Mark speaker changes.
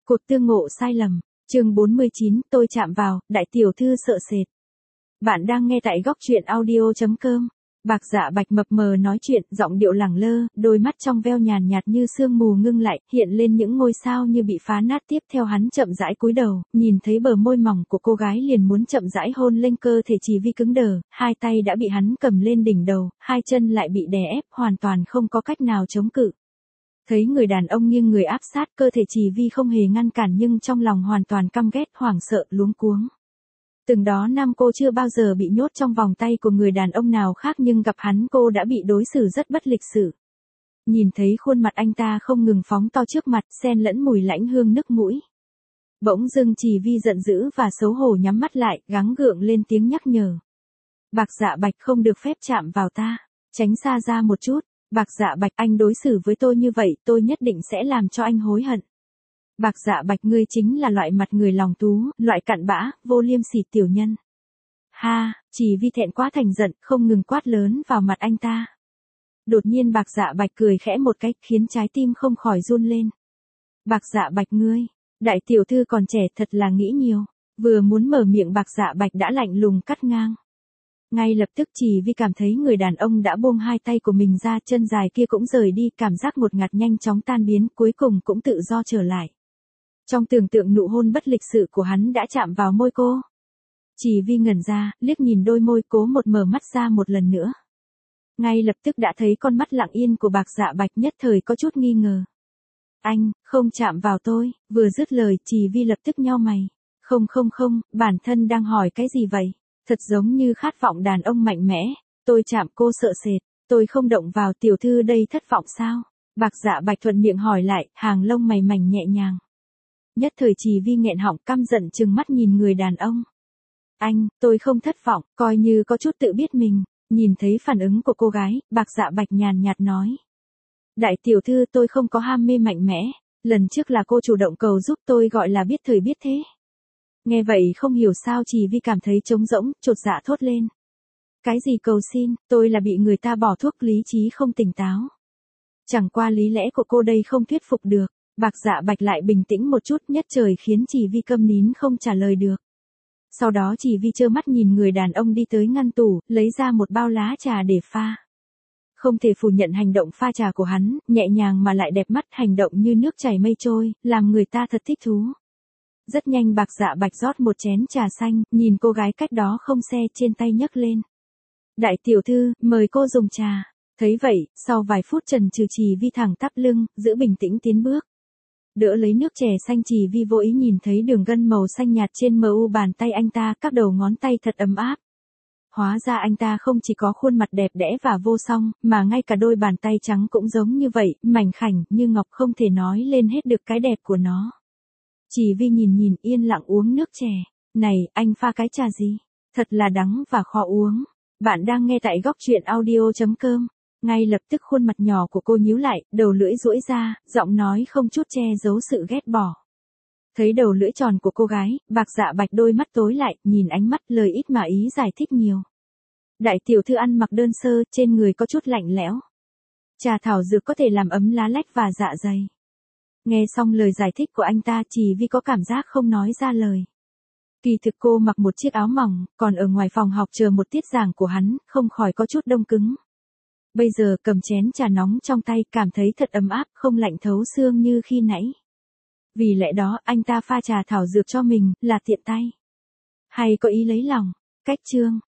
Speaker 1: Cột tương ngộ sai lầm. Chương 49, tôi chạm vào, đại tiểu thư sợ sệt. Bạn đang nghe tại góc truyện audio.com. Bạc Dạ Bạch mập mờ nói chuyện, giọng điệu lẳng lơ, đôi mắt trong veo nhàn nhạt như sương mù ngưng lại, hiện lên những ngôi sao như bị phá nát. Tiếp theo hắn chậm rãi cúi đầu, nhìn thấy bờ môi mỏng của cô gái liền muốn chậm rãi hôn lên, cơ thể Chỉ Vi cứng đờ, hai tay đã bị hắn cầm lên đỉnh đầu, hai chân lại bị đè ép, hoàn toàn không có cách nào chống cự. Thấy người đàn ông nghiêng người áp sát, cơ thể Chỉ Vi không hề ngăn cản nhưng trong lòng hoàn toàn căm ghét, hoảng sợ, luống cuống. Từng đó năm cô chưa bao giờ bị nhốt trong vòng tay của người đàn ông nào khác, nhưng gặp hắn cô đã bị đối xử rất bất lịch sự. Nhìn thấy khuôn mặt anh ta không ngừng phóng to trước mặt, xen lẫn mùi lãnh hương nức mũi. Bỗng dưng Chỉ Vi giận dữ và xấu hổ nhắm mắt lại, gắng gượng lên tiếng nhắc nhở. Bạc Dạ Bạch, không được phép chạm vào ta, tránh xa ra một chút. Bạc Dạ Bạch, anh đối xử với tôi như vậy, tôi nhất định sẽ làm cho anh hối hận. Bạc Dạ Bạch, ngươi chính là loại mặt người lòng tú, loại cặn bã, vô liêm sỉ tiểu nhân. Ha, Chỉ Vi thẹn quá thành giận, không ngừng quát lớn vào mặt anh ta. Đột nhiên Bạc Dạ Bạch cười khẽ một cái, khiến trái tim không khỏi run lên. Bạc Dạ Bạch, ngươi, đại tiểu thư còn trẻ thật là nghĩ nhiều. Vừa muốn mở miệng Bạc Dạ Bạch đã lạnh lùng cắt ngang. Ngay lập tức Chỉ Vi cảm thấy người đàn ông đã buông hai tay của mình ra, chân dài kia cũng rời đi, cảm giác ngột ngạt nhanh chóng tan biến, cuối cùng cũng tự do trở lại. Trong tưởng tượng nụ hôn bất lịch sự của hắn đã chạm vào môi cô. Chỉ Vi ngẩn ra, liếc nhìn đôi môi, cố một mở mắt ra một lần nữa. Ngay lập tức đã thấy con mắt lặng yên của Bạc Dạ Bạch, nhất thời có chút nghi ngờ. Anh, không chạm vào tôi, vừa dứt lời Chỉ Vi lập tức nhau mày. Không, bản thân đang hỏi cái gì vậy? Thật giống như khát vọng đàn ông mạnh mẽ. Tôi chạm cô sợ sệt, tôi không động vào, tiểu thư đây thất vọng sao? Bạc Dạ Bạch thuận miệng hỏi lại, hàng lông mày mảnh nhẹ nhàng. Nhất thời Chỉ Vi nghẹn họng, căm giận trừng mắt nhìn người đàn ông. Anh, tôi không thất vọng, coi như có chút tự biết mình. Nhìn thấy phản ứng của cô gái, Bạc Dạ Bạch nhàn nhạt nói. Đại tiểu thư, tôi không có ham mê mạnh mẽ. Lần trước là cô chủ động cầu giúp tôi, gọi là biết thời biết thế. Nghe vậy không hiểu sao Chỉ Vi cảm thấy trống rỗng, chột dạ thốt lên. Cái gì cầu xin, tôi là bị người ta bỏ thuốc, lý trí không tỉnh táo. Chẳng qua lý lẽ của cô đây không thuyết phục được. Bạc Dạ Bạch lại bình tĩnh một chút, nhất trời khiến Chỉ Vi câm nín không trả lời được. Sau đó Chỉ Vi trơ mắt nhìn người đàn ông đi tới ngăn tủ, lấy ra một bao lá trà để pha. Không thể phủ nhận hành động pha trà của hắn, nhẹ nhàng mà lại đẹp mắt, hành động như nước chảy mây trôi, làm người ta thật thích thú. Rất nhanh Bạc Dạ Bạch rót một chén trà xanh, nhìn cô gái cách đó không xe, trên tay nhấc lên. Đại tiểu thư, mời cô dùng trà. Thấy vậy, sau vài phút chần chừ Chỉ Vi thẳng tắp lưng, giữ bình tĩnh tiến bước. Đỡ lấy nước chè xanh, Chỉ Vi vô ý nhìn thấy đường gân màu xanh nhạt trên mu bàn tay anh ta, các đầu ngón tay thật ấm áp. Hóa ra anh ta không chỉ có khuôn mặt đẹp đẽ và vô song, mà ngay cả đôi bàn tay trắng cũng giống như vậy, mảnh khảnh như ngọc, không thể nói lên hết được cái đẹp của nó. Chỉ Vi nhìn yên lặng uống nước chè. Này, anh pha cái trà gì? Thật là đắng và khó uống. Bạn đang nghe tại góc truyện audio.com. Ngay lập tức khuôn mặt nhỏ của cô nhíu lại, đầu lưỡi duỗi ra, giọng nói không chút che giấu sự ghét bỏ. Thấy đầu lưỡi tròn của cô gái, Bạc Dạ Bạch đôi mắt tối lại, nhìn ánh mắt, lời ít mà ý giải thích nhiều. Đại tiểu thư ăn mặc đơn sơ, trên người có chút lạnh lẽo. Trà thảo dược có thể làm ấm lá lách và dạ dày. Nghe xong lời giải thích của anh ta, Chỉ Vi có cảm giác không nói ra lời. Kỳ thực cô mặc một chiếc áo mỏng, còn ở ngoài phòng học chờ một tiết giảng của hắn, không khỏi có chút đông cứng. Bây giờ cầm chén trà nóng trong tay, cảm thấy thật ấm áp, không lạnh thấu xương như khi nãy. Vì lẽ đó, anh ta pha trà thảo dược cho mình, là tiện tay. Hay có ý lấy lòng. Cách chương.